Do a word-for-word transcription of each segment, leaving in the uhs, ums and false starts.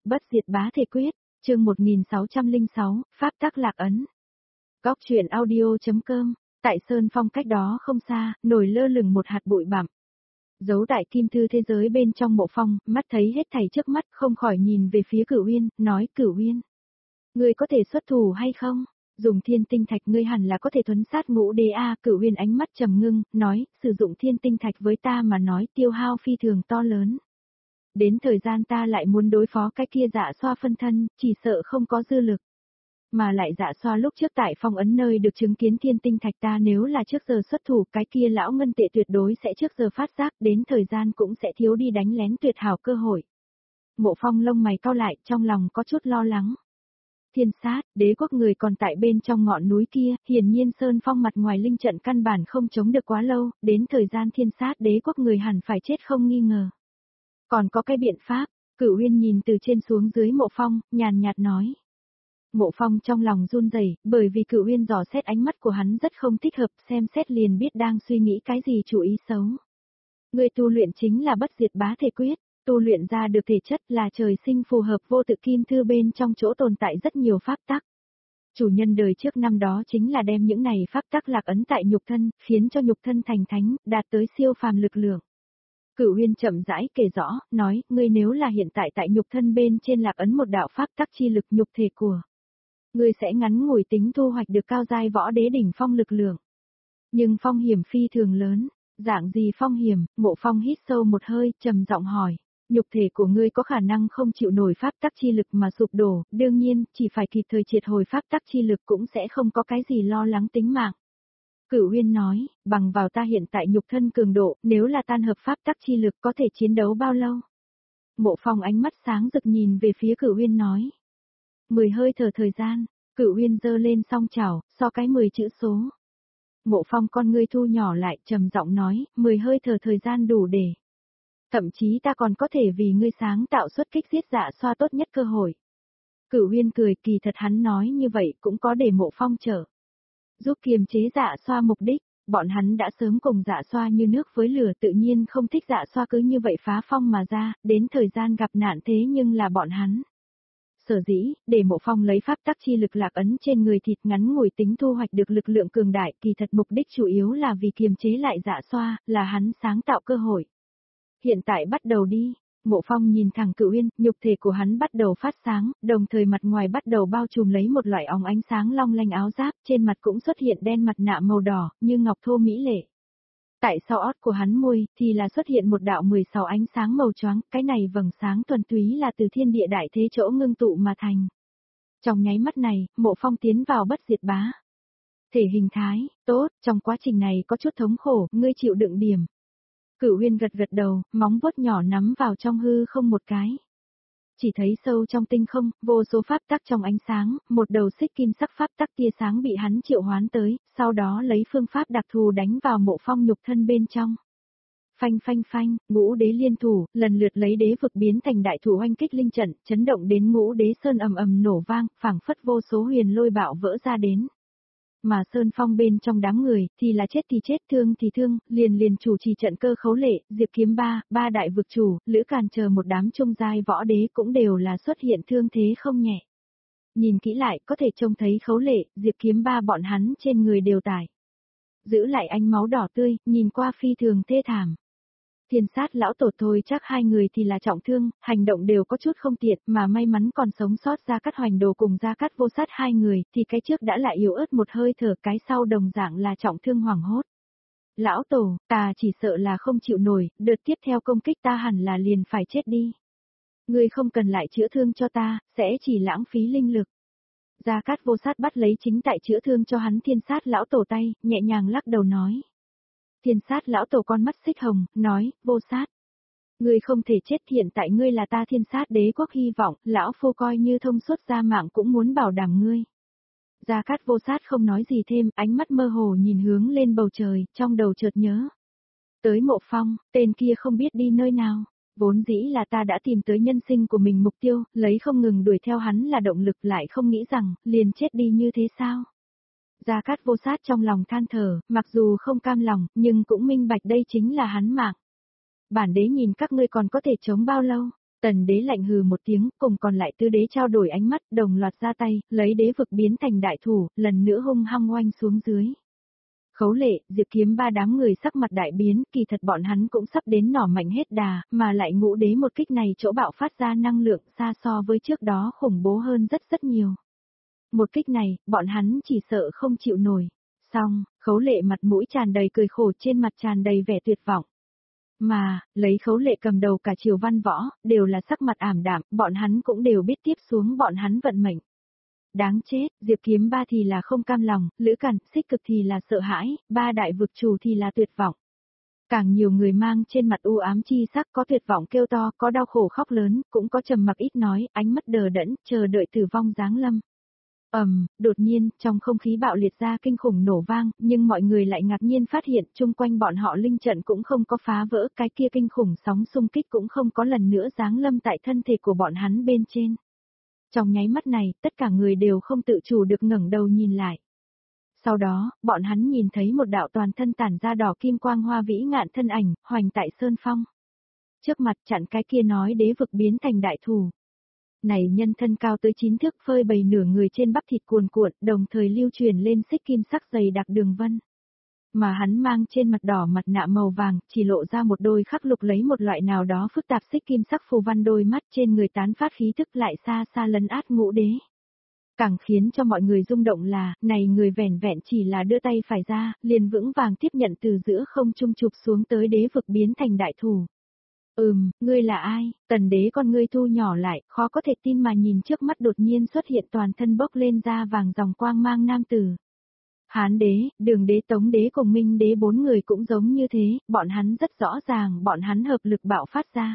Bất diệt bá thể quyết, chương một nghìn sáu trăm lẻ sáu, Pháp tắc lạc ấn. Góc truyện audio.com, tại Sơn Phong cách đó không xa, nổi lơ lửng một hạt bụi bặm. Giấu tại kim thư thế giới bên trong Mộ Phong, mắt thấy hết thảy trước mắt, không khỏi nhìn về phía Cửu Uyên, nói: Cửu Uyên, ngươi có thể xuất thủ hay không? Dùng thiên tinh thạch ngươi hẳn là có thể thuấn sát ngũ đế a. Cửu Uyên ánh mắt trầm ngưng, nói: sử dụng thiên tinh thạch với ta mà nói tiêu hao phi thường to lớn. Đến thời gian ta lại muốn đối phó cái kia Dạ Xoa phân thân, chỉ sợ không có dư lực. Mà lại Dạ Xoa lúc trước tại phong ấn nơi được chứng kiến thiên tinh thạch, ta nếu là trước giờ xuất thủ, cái kia lão ngân tệ tuyệt đối sẽ trước giờ phát giác, đến thời gian cũng sẽ thiếu đi đánh lén tuyệt hảo cơ hội. Mộ Phong lông mày cau lại, trong lòng có chút lo lắng. Thiên sát, đế quốc người còn tại bên trong ngọn núi kia, hiển nhiên Sơn Phong mặt ngoài linh trận căn bản không chống được quá lâu, đến thời gian thiên sát đế quốc người hẳn phải chết không nghi ngờ. Còn có cái biện pháp, Cửu Uyên nhìn từ trên xuống dưới Mộ Phong, nhàn nhạt nói. Mộ Phong trong lòng run rẩy, bởi vì Cửu Uyên dò xét ánh mắt của hắn rất không thích hợp, xem xét liền biết đang suy nghĩ cái gì chủ ý xấu. Người tu luyện chính là bất diệt bá thể quyết, tu luyện ra được thể chất là trời sinh phù hợp vô tự kim thư bên trong chỗ tồn tại rất nhiều pháp tắc. Chủ nhân đời trước năm đó chính là đem những này pháp tắc lạc ấn tại nhục thân, khiến cho nhục thân thành thánh, đạt tới siêu phàm lực lượng. Cửu Uyên chậm rãi kể rõ, nói: ngươi nếu là hiện tại tại nhục thân bên trên lạc ấn một đạo pháp tắc chi lực nhục thể của ngươi sẽ ngắn ngủi tính thu hoạch được cao giai võ đế đỉnh phong lực lượng. Nhưng phong hiểm phi thường lớn, dạng gì phong hiểm? Mộ Phong hít sâu một hơi, trầm giọng hỏi. Nhục thể của ngươi có khả năng không chịu nổi pháp tắc chi lực mà sụp đổ, đương nhiên, chỉ phải kịp thời triệt hồi pháp tắc chi lực cũng sẽ không có cái gì lo lắng tính mạng. Cửu Uyên nói, bằng vào ta hiện tại nhục thân cường độ, nếu là tan hợp pháp tắc chi lực có thể chiến đấu bao lâu? Mộ Phong ánh mắt sáng rực nhìn về phía Cửu Uyên nói. Mười hơi thở thời gian, Cửu Uyên giơ lên song chảo, so cái mười chữ số. Mộ Phong con ngươi thu nhỏ lại, trầm giọng nói, mười hơi thở thời gian đủ để. Thậm chí ta còn có thể vì ngươi sáng tạo xuất kích giết Dạ Xoa tốt nhất cơ hội. Cửu Uyên cười, kỳ thật hắn nói như vậy cũng có để Mộ Phong trở. Giúp kiềm chế Dạ Xoa mục đích, bọn hắn đã sớm cùng Dạ Xoa như nước với lửa, tự nhiên không thích Dạ Xoa cứ như vậy phá phong mà ra, đến thời gian gặp nạn thế nhưng là bọn hắn. Sở dĩ, để Mộ Phong lấy pháp tắc chi lực lạc ấn trên người thịt ngắn ngủi tính thu hoạch được lực lượng cường đại, kỳ thật mục đích chủ yếu là vì kiềm chế lại Dạ Xoa, là hắn sáng tạo cơ hội. Hiện tại bắt đầu đi. Mộ Phong nhìn thẳng Cửu Uyên, nhục thể của hắn bắt đầu phát sáng, đồng thời mặt ngoài bắt đầu bao trùm lấy một loại óng ánh sáng long lanh áo giáp, trên mặt cũng xuất hiện đen mặt nạ màu đỏ, như ngọc thô mỹ lệ. Tại sau ót của hắn môi, thì là xuất hiện một đạo mười sáu ánh sáng màu choáng, cái này vầng sáng thuần túy là từ thiên địa đại thế chỗ ngưng tụ mà thành. Trong nháy mắt này, Mộ Phong tiến vào bất diệt bá thể hình thái, tốt, trong quá trình này có chút thống khổ, ngươi chịu đựng điểm. Cửu Uyên gật gật đầu, móng vuốt nhỏ nắm vào trong hư không một cái. Chỉ thấy sâu trong tinh không, vô số pháp tắc trong ánh sáng, một đầu xích kim sắc pháp tắc tia sáng bị hắn triệu hoán tới, sau đó lấy phương pháp đặc thù đánh vào Mộ Phong nhục thân bên trong. Phanh phanh phanh, ngũ đế liên thủ, lần lượt lấy đế vực biến thành đại thủ oanh kích linh trận, chấn động đến ngũ đế sơn ầm ầm nổ vang, phảng phất vô số huyền lôi bạo vỡ ra đến. Mà Sơn Phong bên trong đám người, thì là chết thì chết, thương thì thương, liền liền chủ trì trận cơ Khấu Lệ, Diệp Kiếm Ba, ba đại vực chủ, Lữ Càn chờ một đám trung giai võ đế cũng đều là xuất hiện thương thế không nhẹ. Nhìn kỹ lại, có thể trông thấy Khấu Lệ, Diệp Kiếm Ba bọn hắn trên người đều tải. Giữ lại ánh máu đỏ tươi, nhìn qua phi thường thê thảm. Thiên sát lão tổ thôi chắc hai người thì là trọng thương, hành động đều có chút không tiện, mà may mắn còn sống sót Gia Cát Hoành Đồ cùng Gia Cát Vô Sát hai người, thì cái trước đã lại yếu ớt một hơi thở, cái sau đồng dạng là trọng thương hoảng hốt. Lão tổ, ta chỉ sợ là không chịu nổi, đợt tiếp theo công kích ta hẳn là liền phải chết đi. Ngươi không cần lại chữa thương cho ta, sẽ chỉ lãng phí linh lực. Gia Cát Vô Sát bắt lấy chính tại chữa thương cho hắn thiên sát lão tổ tay, nhẹ nhàng lắc đầu nói. Thiên sát lão tổ con mắt xích hồng, nói, Vô Sát. Ngươi không thể chết, hiện tại ngươi là ta thiên sát đế quốc hy vọng, lão phu coi như thông suốt ra mạng cũng muốn bảo đảm ngươi. Gia Cát Vô Sát không nói gì thêm, ánh mắt mơ hồ nhìn hướng lên bầu trời, trong đầu chợt nhớ. Tới Mộ Phong, tên kia không biết đi nơi nào, vốn dĩ là ta đã tìm tới nhân sinh của mình mục tiêu, lấy không ngừng đuổi theo hắn là động lực, lại không nghĩ rằng, liền chết đi như thế sao? Gia Cát Vô Sát trong lòng than thở, mặc dù không cam lòng, nhưng cũng minh bạch đây chính là hắn mạng. Bản đế nhìn các ngươi còn có thể chống bao lâu, Tần đế lạnh hừ một tiếng, cùng còn lại tứ đế trao đổi ánh mắt, đồng loạt ra tay, lấy đế vực biến thành đại thủ, lần nữa hung hăng oanh xuống dưới. Khấu Lệ, Diệp Kiếm ba đám người sắc mặt đại biến, kỳ thật bọn hắn cũng sắp đến nỏ mạnh hết đà, mà lại ngũ đế một kích này chỗ bạo phát ra năng lượng xa so với trước đó khủng bố hơn rất rất nhiều. Một kích này, bọn hắn chỉ sợ không chịu nổi. Xong, Khấu Lệ mặt mũi tràn đầy cười khổ, trên mặt tràn đầy vẻ tuyệt vọng. Mà, lấy Khấu Lệ cầm đầu cả triều văn võ, đều là sắc mặt ảm đạm, bọn hắn cũng đều biết tiếp xuống bọn hắn vận mệnh. Đáng chết, Diệp Kiếm ba thì là không cam lòng, Lữ Cẩn, Xích Cực thì là sợ hãi, ba đại vực chủ thì là tuyệt vọng. Càng nhiều người mang trên mặt u ám chi sắc, có tuyệt vọng kêu to, có đau khổ khóc lớn, cũng có trầm mặc ít nói, ánh mắt đờ đẫn, chờ đợi tử vong giáng lâm. Ầm, um, đột nhiên, trong không khí bạo liệt ra kinh khủng nổ vang, nhưng mọi người lại ngạc nhiên phát hiện chung quanh bọn họ linh trận cũng không có phá vỡ, cái kia kinh khủng sóng xung kích cũng không có lần nữa giáng lâm tại thân thể của bọn hắn bên trên. Trong nháy mắt này, tất cả người đều không tự chủ được ngẩng đầu nhìn lại. Sau đó, bọn hắn nhìn thấy một đạo toàn thân tản ra đỏ kim quang hoa vĩ ngạn thân ảnh, hoành tại sơn phong. Trước mặt chặn cái kia nói đế vực biến thành đại thủ. Này nhân thân cao tới chín thước, phơi bày nửa người trên bắp thịt cuồn cuộn, đồng thời lưu truyền lên xích kim sắc dày đặc đường vân. Mà hắn mang trên mặt đỏ mặt nạ màu vàng, chỉ lộ ra một đôi khắc lục lấy một loại nào đó phức tạp xích kim sắc phù văn, đôi mắt trên người tán phát khí thức lại xa xa lấn át ngũ đế. Càng khiến cho mọi người rung động là, này người vẻn vẹn chỉ là đưa tay phải ra, liền vững vàng tiếp nhận từ giữa không trung chụp xuống tới đế vực biến thành đại thủ. Ừm, ngươi là ai? Tần đế con ngươi thu nhỏ lại, khó có thể tin mà nhìn trước mắt đột nhiên xuất hiện toàn thân bốc lên da vàng dòng quang mang nam tử. Hán đế, Đường đế, Tống đế cùng Minh đế bốn người cũng giống như thế, bọn hắn rất rõ ràng bọn hắn hợp lực bạo phát ra.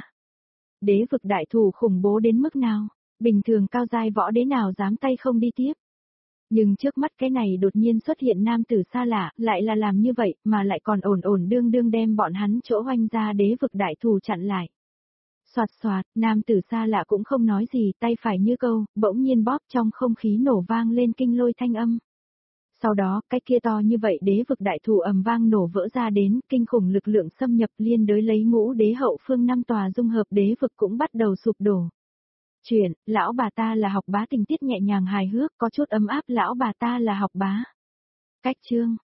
Đế vực đại thủ khủng bố đến mức nào, bình thường cao giai võ đế nào dám tay không đi tiếp. Nhưng trước mắt cái này đột nhiên xuất hiện nam tử xa lạ, lại là làm như vậy, mà lại còn ổn ổn đương đương đem bọn hắn chỗ hoanh ra đế vực đại thủ chặn lại. Soạt soạt, nam tử xa lạ cũng không nói gì, tay phải như câu, bỗng nhiên bóp trong không khí nổ vang lên kinh lôi thanh âm. Sau đó, cái kia to như vậy đế vực đại thủ ầm vang nổ vỡ ra đến, kinh khủng lực lượng xâm nhập liên đới lấy ngũ đế hậu phương năm tòa dung hợp đế vực cũng bắt đầu sụp đổ. Chuyện, lão bà ta là học bá, tình tiết nhẹ nhàng hài hước, có chút ấm áp, lão bà ta là học bá. Cách chương